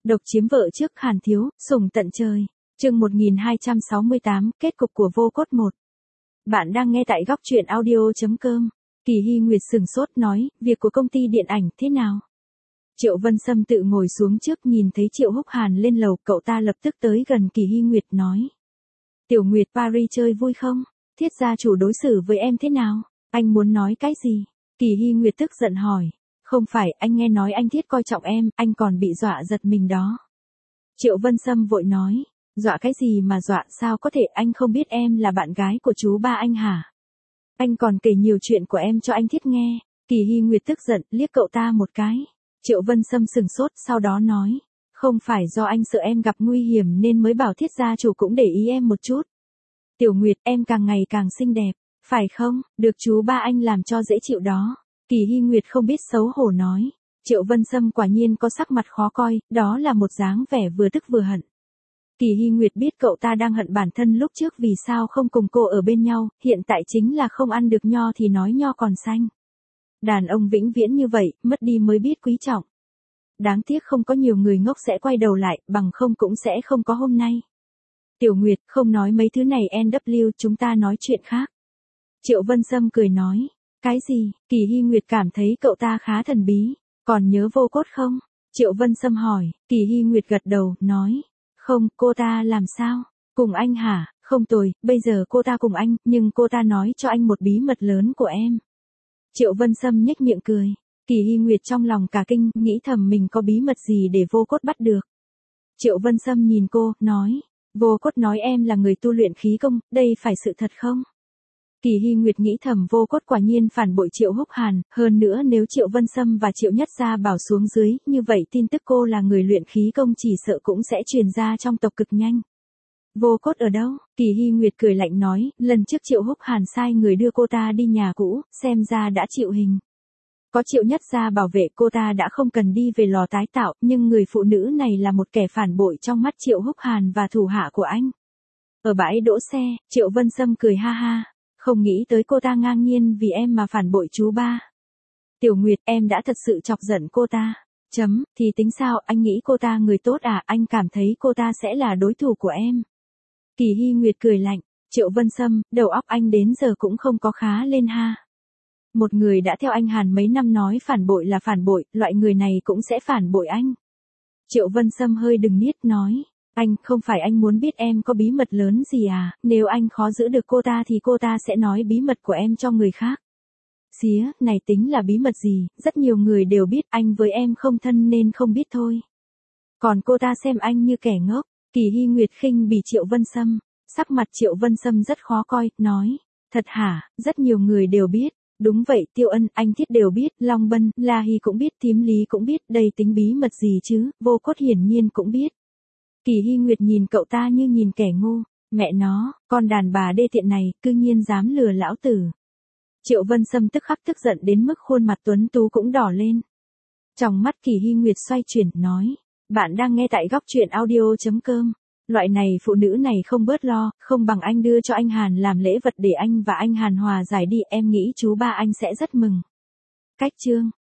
Độc chiếm vợ trước Hàn Thiếu, sủng tận trời. Chương 1268, kết cục của Vô Cốt 1. Bạn đang nghe tại góc truyện audio.com. Kỳ Hy Nguyệt sừng sốt nói, việc của công ty điện ảnh thế nào? Triệu Vân Sâm tự ngồi xuống trước nhìn thấy Triệu Húc Hàn lên lầu, cậu ta lập tức tới gần Kỳ Hy Nguyệt nói. Tiểu Nguyệt, Paris chơi vui không? Thiết gia chủ đối xử với em thế nào? Anh muốn nói cái gì? Kỳ Hy Nguyệt tức giận hỏi. Không phải, anh nghe nói anh Thiết coi trọng em, anh còn bị dọa giật mình đó. Triệu Vân Sâm vội nói. Dọa cái gì mà dọa, sao có thể, anh không biết em là bạn gái của chú ba anh hả? Anh còn kể nhiều chuyện của em cho anh Thiết nghe. Kỳ Hy Nguyệt tức giận, liếc cậu ta một cái. Triệu Vân Sâm sừng sốt, sau đó nói. Không phải do anh sợ em gặp nguy hiểm nên mới bảo Thiết gia chủ cũng để ý em một chút. Tiểu Nguyệt, em càng ngày càng xinh đẹp, phải không? Được chú ba anh làm cho dễ chịu đó. Kỳ Hy Nguyệt không biết xấu hổ nói. Triệu Vân Sâm quả nhiên có sắc mặt khó coi, đó là một dáng vẻ vừa tức vừa hận. Kỳ Hy Nguyệt biết cậu ta đang hận bản thân lúc trước vì sao không cùng cô ở bên nhau, hiện tại chính là không ăn được nho thì nói nho còn xanh. Đàn ông vĩnh viễn như vậy, mất đi mới biết quý trọng. Đáng tiếc không có nhiều người ngốc sẽ quay đầu lại, bằng không cũng sẽ không có hôm nay. Tiểu Nguyệt, không nói mấy thứ này NW, chúng ta nói chuyện khác. Triệu Vân Sâm cười nói. Cái gì? Kỳ Hy Nguyệt cảm thấy cậu ta khá thần bí. Còn nhớ Vô Cốt không? Triệu Vân Sâm hỏi. Kỳ Hy Nguyệt gật đầu, nói. Không, cô ta làm sao? Cùng anh hả? Không tồi, bây giờ cô ta cùng anh, nhưng cô ta nói cho anh một bí mật lớn của em. Triệu Vân Sâm nhếch miệng cười. Kỳ Hy Nguyệt trong lòng cả kinh, nghĩ thầm mình có bí mật gì để Vô Cốt bắt được. Triệu Vân Sâm nhìn cô, nói. Vô Cốt nói em là người tu luyện khí công, đây phải sự thật không? Kỳ Hy Nguyệt nghĩ thầm Vô Cốt quả nhiên phản bội Triệu Húc Hàn, hơn nữa nếu Triệu Vân Sâm và Triệu Nhất Gia bảo xuống dưới, như vậy tin tức cô là người luyện khí công chỉ sợ cũng sẽ truyền ra trong tộc cực nhanh. Vô Cốt ở đâu? Kỳ Hy Nguyệt cười lạnh nói, lần trước Triệu Húc Hàn sai người đưa cô ta đi nhà cũ, xem ra đã chịu hình. Có Triệu Nhất Gia bảo vệ cô ta đã không cần đi về lò tái tạo, nhưng người phụ nữ này là một kẻ phản bội trong mắt Triệu Húc Hàn và thủ hạ của anh. Ở bãi đỗ xe, Triệu Vân Sâm cười ha ha. Không nghĩ tới cô ta ngang nhiên vì em mà phản bội chú ba. Tiểu Nguyệt, em đã thật sự chọc giận cô ta. Thì tính sao, anh nghĩ cô ta người tốt à, anh cảm thấy cô ta sẽ là đối thủ của em. Kỳ Hy Nguyệt cười lạnh. Triệu Vân Sâm, đầu óc anh đến giờ cũng không có khá lên ha. Một người đã theo anh Hàn mấy năm nói phản bội là phản bội, loại người này cũng sẽ phản bội anh. Triệu Vân Sâm hơi đừng niết nói. Anh, không phải anh muốn biết em có bí mật lớn gì à, nếu anh khó giữ được cô ta thì cô ta sẽ nói bí mật của em cho người khác. Xía, này tính là bí mật gì, rất nhiều người đều biết, anh với em không thân nên không biết thôi. Còn cô ta xem anh như kẻ ngốc. Kỳ Hy Nguyệt khinh bỉ Triệu Vân Sâm. Sắc mặt Triệu Vân Sâm rất khó coi, nói. Thật hả, rất nhiều người đều biết. Đúng vậy, Tiêu Ân, anh Thiết đều biết, Long Bân, La Hy cũng biết, Thím Lý cũng biết, đây tính bí mật gì chứ, Vô Cốt hiển nhiên cũng biết. Kỳ Hy Nguyệt nhìn cậu ta như nhìn kẻ ngu, mẹ nó, con đàn bà đê tiện này, cư nhiên dám lừa lão tử. Triệu Vân Sâm tức khắc tức giận đến mức khuôn mặt tuấn tú cũng đỏ lên. Trong mắt Kỳ Hy Nguyệt xoay chuyển, nói, bạn đang nghe tại góc truyện audio.com. Loại này phụ nữ này không bớt lo, không bằng anh đưa cho anh Hàn làm lễ vật để anh và anh Hàn hòa giải đi, em nghĩ chú ba anh sẽ rất mừng. Cách chương.